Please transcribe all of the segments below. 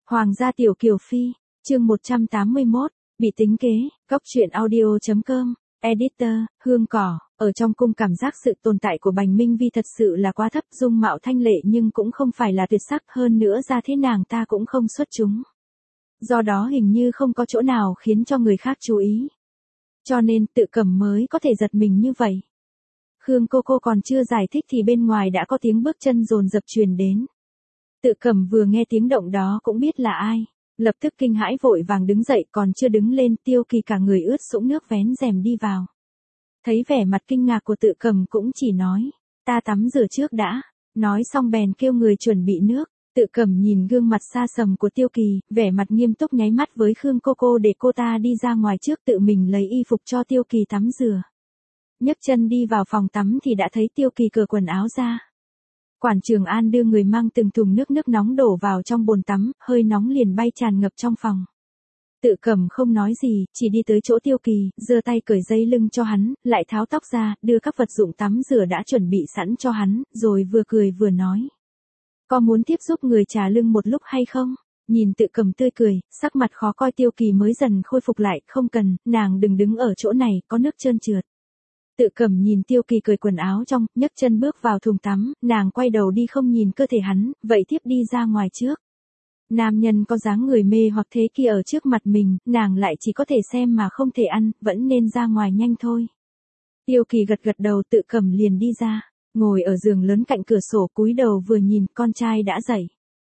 Hoàng gia tiểu kiều phi, chương 181, bị tính kế, góc truyện audio.com, editor, Hương Cỏ, ở trong cung cảm giác sự tồn tại của Bành Minh Vi thật sự là quá thấp, dung mạo thanh lệ nhưng cũng không phải là tuyệt sắc, hơn nữa ra thế nàng ta cũng không xuất chúng. Do đó hình như không có chỗ nào khiến cho người khác chú ý. Cho nên Tự Cẩm mới có thể giật mình như vậy. Khương cô còn chưa giải thích thì bên ngoài đã có tiếng bước chân dồn dập truyền đến. Tự Cẩm vừa nghe tiếng động đó cũng biết là ai, lập tức kinh hãi vội vàng đứng dậy, còn chưa đứng lên Tiêu Kỳ cả người ướt sũng nước vén rèm đi vào. Thấy vẻ mặt kinh ngạc của Tự Cẩm cũng chỉ nói, ta tắm rửa trước đã, nói xong bèn kêu người chuẩn bị nước. Tự Cẩm nhìn gương mặt xa sầm của Tiêu Kỳ, vẻ mặt nghiêm túc nháy mắt với Khương cô để cô ta đi ra ngoài trước, tự mình lấy y phục cho Tiêu Kỳ tắm rửa. Nhấc chân đi vào phòng tắm thì đã thấy Tiêu Kỳ cởi quần áo ra. Quản Trường An đưa người mang từng thùng nước nóng đổ vào trong bồn tắm, hơi nóng liền bay tràn ngập trong phòng. Tự Cẩm không nói gì, chỉ đi tới chỗ Tiêu Kỳ, giơ tay cởi dây lưng cho hắn, lại tháo tóc ra, đưa các vật dụng tắm rửa đã chuẩn bị sẵn cho hắn, rồi vừa cười vừa nói. Có muốn tiếp giúp người trà lưng một lúc hay không? Nhìn Tự Cẩm tươi cười, sắc mặt khó coi Tiêu Kỳ mới dần khôi phục lại, không cần, nàng đừng đứng ở chỗ này, có nước trơn trượt. Tự Cẩm nhìn Tiêu Kỳ cởi quần áo trong, nhấc chân bước vào thùng tắm, nàng quay đầu đi không nhìn cơ thể hắn, vậy tiếp đi ra ngoài trước. Nam nhân có dáng người mê hoặc thế kia ở trước mặt mình, nàng lại chỉ có thể xem mà không thể ăn, vẫn nên ra ngoài nhanh thôi. Tiêu Kỳ gật đầu, Tự Cẩm liền đi ra, ngồi ở giường lớn cạnh cửa sổ cúi đầu vừa nhìn con trai đã dậy.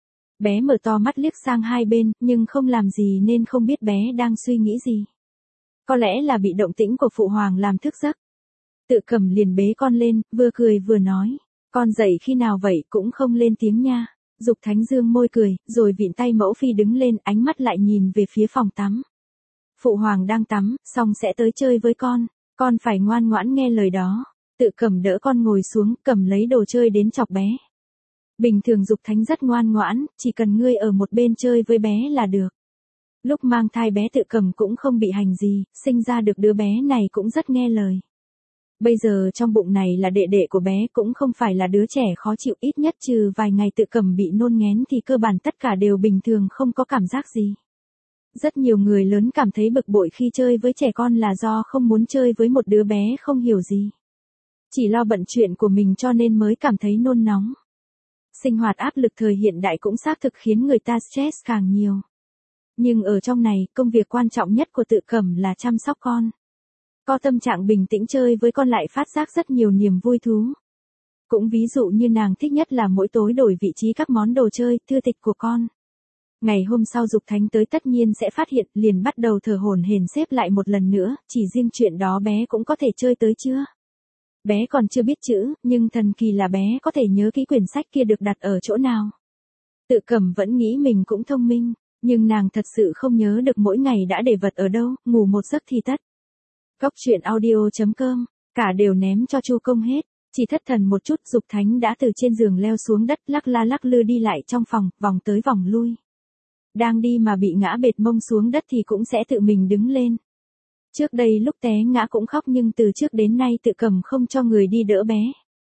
Bé mở to mắt liếc sang hai bên, nhưng không làm gì nên không biết bé đang suy nghĩ gì. Có lẽ là bị động tĩnh của phụ hoàng làm thức giấc. Tự Cẩm liền bế con lên, vừa cười vừa nói, con dậy khi nào vậy cũng không lên tiếng nha. Dục Thánh dương môi cười, rồi vịn tay mẫu phi đứng lên, ánh mắt lại nhìn về phía phòng tắm. Phụ hoàng đang tắm, xong sẽ tới chơi với con phải ngoan ngoãn nghe lời đó. Tự Cẩm đỡ con ngồi xuống, cầm lấy đồ chơi đến chọc bé. Bình thường Dục Thánh rất ngoan ngoãn, chỉ cần ngươi ở một bên chơi với bé là được. Lúc mang thai bé Tự Cẩm cũng không bị hành gì, sinh ra được đứa bé này cũng rất nghe lời. Bây giờ trong bụng này là đệ đệ của bé, cũng không phải là đứa trẻ khó chịu, ít nhất trừ vài ngày Tự Cẩm bị nôn nghén thì cơ bản tất cả đều bình thường, không có cảm giác gì. Rất nhiều người lớn cảm thấy bực bội khi chơi với trẻ con là do không muốn chơi với một đứa bé không hiểu gì. Chỉ lo bận chuyện của mình cho nên mới cảm thấy nôn nóng. Sinh hoạt áp lực thời hiện đại cũng xác thực khiến người ta stress càng nhiều. Nhưng ở trong này, công việc quan trọng nhất của Tự Cẩm là chăm sóc con. Có tâm trạng bình tĩnh chơi với con lại phát giác rất nhiều niềm vui thú. Cũng ví dụ như nàng thích nhất là mỗi tối đổi vị trí các món đồ chơi, thư tịch của con. Ngày hôm sau Dục Thánh tới tất nhiên sẽ phát hiện, liền bắt đầu thở hổn hển xếp lại một lần nữa, chỉ riêng chuyện đó bé cũng có thể chơi tới chưa? Bé còn chưa biết chữ, nhưng thần kỳ là bé có thể nhớ kỹ quyển sách kia được đặt ở chỗ nào. Tự Cẩm vẫn nghĩ mình cũng thông minh, nhưng nàng thật sự không nhớ được mỗi ngày đã để vật ở đâu, ngủ một giấc thì tất. Góc truyện audio.com, cả đều ném cho Chu Công hết, chỉ thất thần một chút Dục Thánh đã từ trên giường leo xuống đất, lắc la lắc lư đi lại trong phòng, vòng tới vòng lui. Đang đi mà bị ngã bệt mông xuống đất thì cũng sẽ tự mình đứng lên. Trước đây lúc té ngã cũng khóc, nhưng từ trước đến nay Tự Cẩm không cho người đi đỡ bé.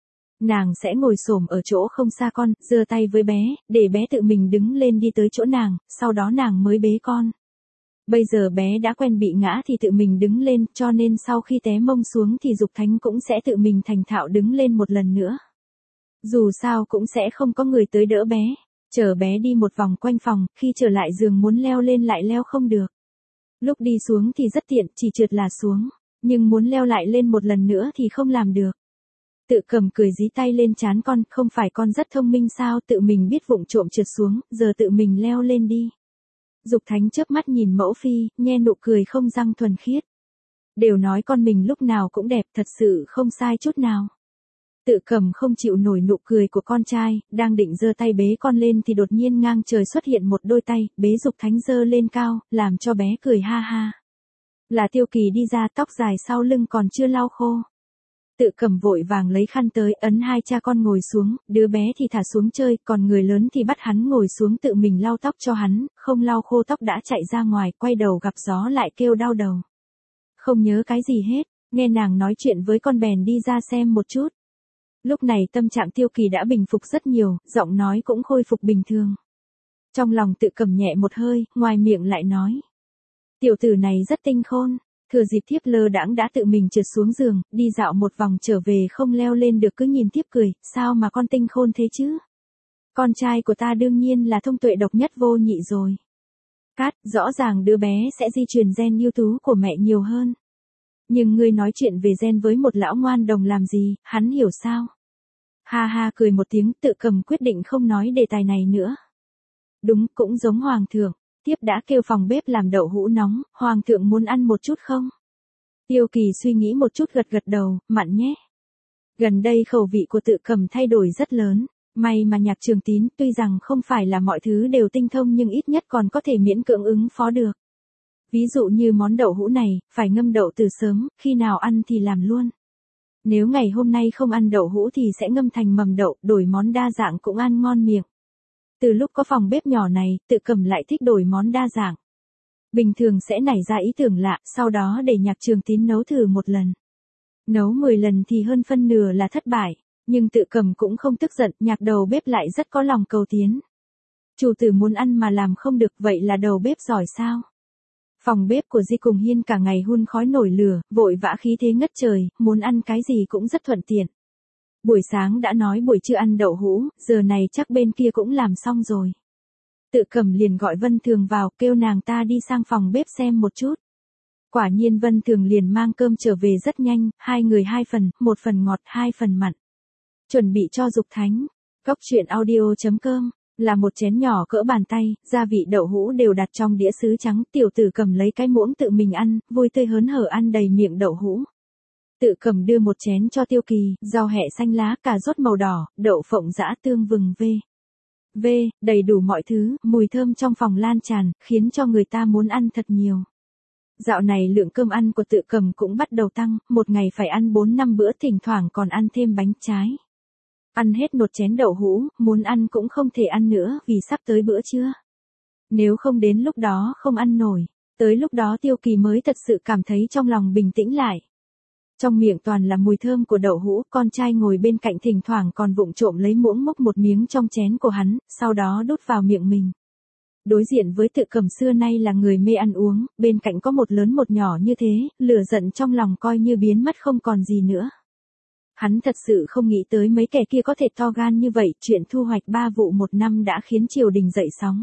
Nàng sẽ ngồi xổm ở chỗ không xa con, giơ tay với bé, để bé tự mình đứng lên đi tới chỗ nàng, sau đó nàng mới bế con. Bây giờ bé đã quen bị ngã thì tự mình đứng lên, cho nên sau khi té mông xuống thì Dục Thánh cũng sẽ tự mình thành thạo đứng lên một lần nữa. Dù sao cũng sẽ không có người tới đỡ bé, chở bé đi một vòng quanh phòng, khi trở lại giường muốn leo lên lại leo không được. Lúc đi xuống thì rất tiện, chỉ trượt là xuống, nhưng muốn leo lại lên một lần nữa thì không làm được. Tự Cẩm cười dí tay lên trán con, không phải con rất thông minh sao, tự mình biết vụng trộm trượt xuống, giờ tự mình leo lên đi. Dục Thánh chớp mắt nhìn mẫu phi, nhe nụ cười không răng thuần khiết. Đều nói con mình lúc nào cũng đẹp, thật sự không sai chút nào. Tự Cẩm không chịu nổi nụ cười của con trai, đang định giơ tay bế con lên thì đột nhiên ngang trời xuất hiện một đôi tay, bế Dục Thánh giơ lên cao, làm cho bé cười ha ha. Là Tiêu Kỳ đi ra, tóc dài sau lưng còn chưa lau khô. Tự Cẩm vội vàng lấy khăn tới, ấn hai cha con ngồi xuống, đứa bé thì thả xuống chơi, còn người lớn thì bắt hắn ngồi xuống tự mình lau tóc cho hắn, không lau khô tóc đã chạy ra ngoài, quay đầu gặp gió lại kêu đau đầu. Không nhớ cái gì hết, nghe nàng nói chuyện với con bèn đi ra xem một chút. Lúc này tâm trạng Tiêu Kỳ đã bình phục rất nhiều, giọng nói cũng khôi phục bình thường. Trong lòng Tự Cầm nhẹ một hơi, ngoài miệng lại nói. Tiểu tử này rất tinh khôn, thừa dịp thiếp lơ đãng đã tự mình trượt xuống giường, đi dạo một vòng trở về không leo lên được cứ nhìn thiếp cười, sao mà con tinh khôn thế chứ? Con trai của ta đương nhiên là thông tuệ độc nhất vô nhị rồi. Cát, rõ ràng đứa bé sẽ di truyền gen ưu tú của mẹ nhiều hơn. Nhưng ngươi nói chuyện về gen với một lão ngoan đồng làm gì, hắn hiểu sao? Ha ha cười một tiếng, Tự Cầm quyết định không nói đề tài này nữa. Đúng, cũng giống hoàng thượng, tiếp đã kêu phòng bếp làm đậu hũ nóng, hoàng thượng muốn ăn một chút không? Tiêu Kỳ suy nghĩ một chút gật gật đầu, mặn nhé. Gần đây khẩu vị của Tự Cầm thay đổi rất lớn, may mà Nhạc Trường Tín tuy rằng không phải là mọi thứ đều tinh thông nhưng ít nhất còn có thể miễn cưỡng ứng phó được. Ví dụ như món đậu hũ này, phải ngâm đậu từ sớm, khi nào ăn thì làm luôn. Nếu ngày hôm nay không ăn đậu hũ thì sẽ ngâm thành mầm đậu, đổi món đa dạng cũng ăn ngon miệng. Từ lúc có phòng bếp nhỏ này, Tự Cầm lại thích đổi món đa dạng. Bình thường sẽ nảy ra ý tưởng lạ, sau đó để Nhạc Trường Tín nấu thử một lần. Nấu 10 lần thì hơn phân nửa là thất bại, nhưng Tự Cầm cũng không tức giận, Nhạc đầu bếp lại rất có lòng cầu tiến. Chủ tử muốn ăn mà làm không được, vậy là đầu bếp giỏi sao? Phòng bếp của Di Cùng Hiên cả ngày hun khói nổi lửa, vội vã khí thế ngất trời, muốn ăn cái gì cũng rất thuận tiện. Buổi sáng đã nói buổi trưa ăn đậu hũ, giờ này chắc bên kia cũng làm xong rồi. Tự Cầm liền gọi Vân Thường vào, kêu nàng ta đi sang phòng bếp xem một chút. Quả nhiên Vân Thường liền mang cơm trở về rất nhanh, 2 người 2 phần, 1 phần ngọt 2 phần mặn. Chuẩn bị cho Dục Thánh. Cốc truyện audio.com là một chén nhỏ cỡ bàn tay, gia vị đậu hũ đều đặt trong đĩa sứ trắng, Tiểu Tử Cầm lấy cái muỗng tự mình ăn, vui tươi hớn hở ăn đầy miệng đậu hũ. Tự Cầm đưa một chén cho Tiêu Kỳ, rau hẹ xanh lá, cà rốt màu đỏ, đậu phộng giã tương vừng đầy đủ mọi thứ, mùi thơm trong phòng lan tràn, khiến cho người ta muốn ăn thật nhiều. Dạo này lượng cơm ăn của Tự Cầm cũng bắt đầu tăng, một ngày phải ăn 4-5 bữa, thỉnh thoảng còn ăn thêm bánh trái. Ăn hết một chén đậu hũ, muốn ăn cũng không thể ăn nữa vì sắp tới bữa trưa. Nếu không đến lúc đó không ăn nổi, tới lúc đó Tiêu Kỳ mới thật sự cảm thấy trong lòng bình tĩnh lại. Trong miệng toàn là mùi thơm của đậu hũ, con trai ngồi bên cạnh thỉnh thoảng còn vụng trộm lấy muỗng múc một miếng trong chén của hắn, sau đó đút vào miệng mình. Đối diện với Tự Cầm xưa nay là người mê ăn uống, bên cạnh có một lớn một nhỏ như thế, lửa giận trong lòng coi như biến mất không còn gì nữa. Hắn thật sự không nghĩ tới mấy kẻ kia có thể to gan như vậy, chuyện thu hoạch 3 vụ 1 năm đã khiến triều đình dậy sóng.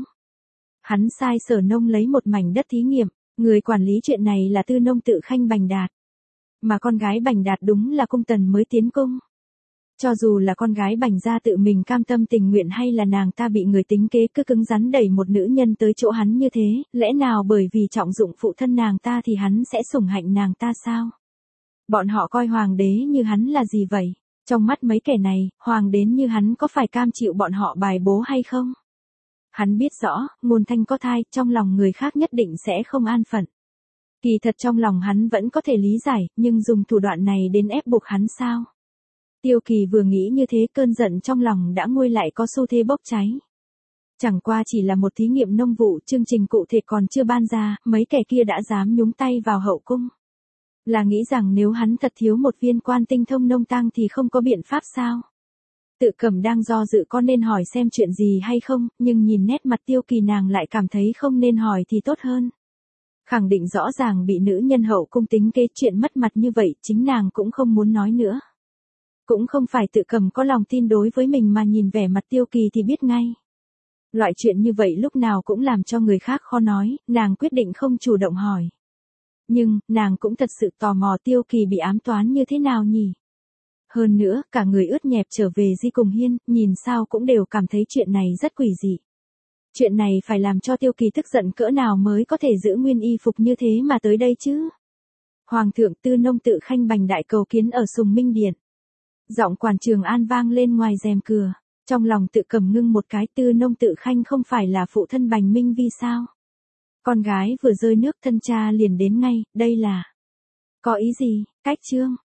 Hắn sai Sở Nông lấy một mảnh đất thí nghiệm, người quản lý chuyện này là Tư Nông Tự Khanh Bành Đạt. Mà con gái Bành Đạt đúng là cung tần mới tiến cung. Cho dù là con gái Bành gia tự mình cam tâm tình nguyện hay là nàng ta bị người tính kế cứ cứng rắn đẩy một nữ nhân tới chỗ hắn như thế, lẽ nào bởi vì trọng dụng phụ thân nàng ta thì hắn sẽ sủng hạnh nàng ta sao? Bọn họ coi hoàng đế như hắn là gì vậy? Trong mắt mấy kẻ này, hoàng đế như hắn có phải cam chịu bọn họ bài bố hay không? Hắn biết rõ, Ngôn Thanh có thai, trong lòng người khác nhất định sẽ không an phận. Kỳ thật trong lòng hắn vẫn có thể lý giải, nhưng dùng thủ đoạn này đến ép buộc hắn sao? Tiêu Kỳ vừa nghĩ như thế, cơn giận trong lòng đã nguôi lại có xu thế bốc cháy. Chẳng qua chỉ là một thí nghiệm nông vụ, chương trình cụ thể còn chưa ban ra, mấy kẻ kia đã dám nhúng tay vào hậu cung. Là nghĩ rằng nếu hắn thật thiếu một viên quan tinh thông nông tang thì không có biện pháp sao? Tự Cầm đang do dự có nên hỏi xem chuyện gì hay không, nhưng nhìn nét mặt Tiêu Kỳ nàng lại cảm thấy không nên hỏi thì tốt hơn. Khẳng định rõ ràng bị nữ nhân hậu cung tính kế, chuyện mất mặt như vậy chính nàng cũng không muốn nói nữa. Cũng không phải Tự Cầm có lòng tin đối với mình mà nhìn vẻ mặt Tiêu Kỳ thì biết ngay. Loại chuyện như vậy lúc nào cũng làm cho người khác khó nói, nàng quyết định không chủ động hỏi. Nhưng, nàng cũng thật sự tò mò Tiêu Kỳ bị ám toán như thế nào nhỉ? Hơn nữa, cả người ướt nhẹp trở về Di Cùng Hiên, nhìn sao cũng đều cảm thấy chuyện này rất quỷ dị. Chuyện này phải làm cho Tiêu Kỳ tức giận cỡ nào mới có thể giữ nguyên y phục như thế mà tới đây chứ? Hoàng thượng, Tư Nông Tự Khanh Bành Đại cầu kiến ở Sùng Minh Điện. Giọng Quản Trường An vang lên ngoài rèm cửa. Trong lòng Tự Cầm ngưng một cái, Tư Nông Tự Khanh không phải là phụ thân Bành Minh Vi sao? Con gái vừa rơi nước thân cha liền đến ngay, đây là... Có ý gì? Cách chương.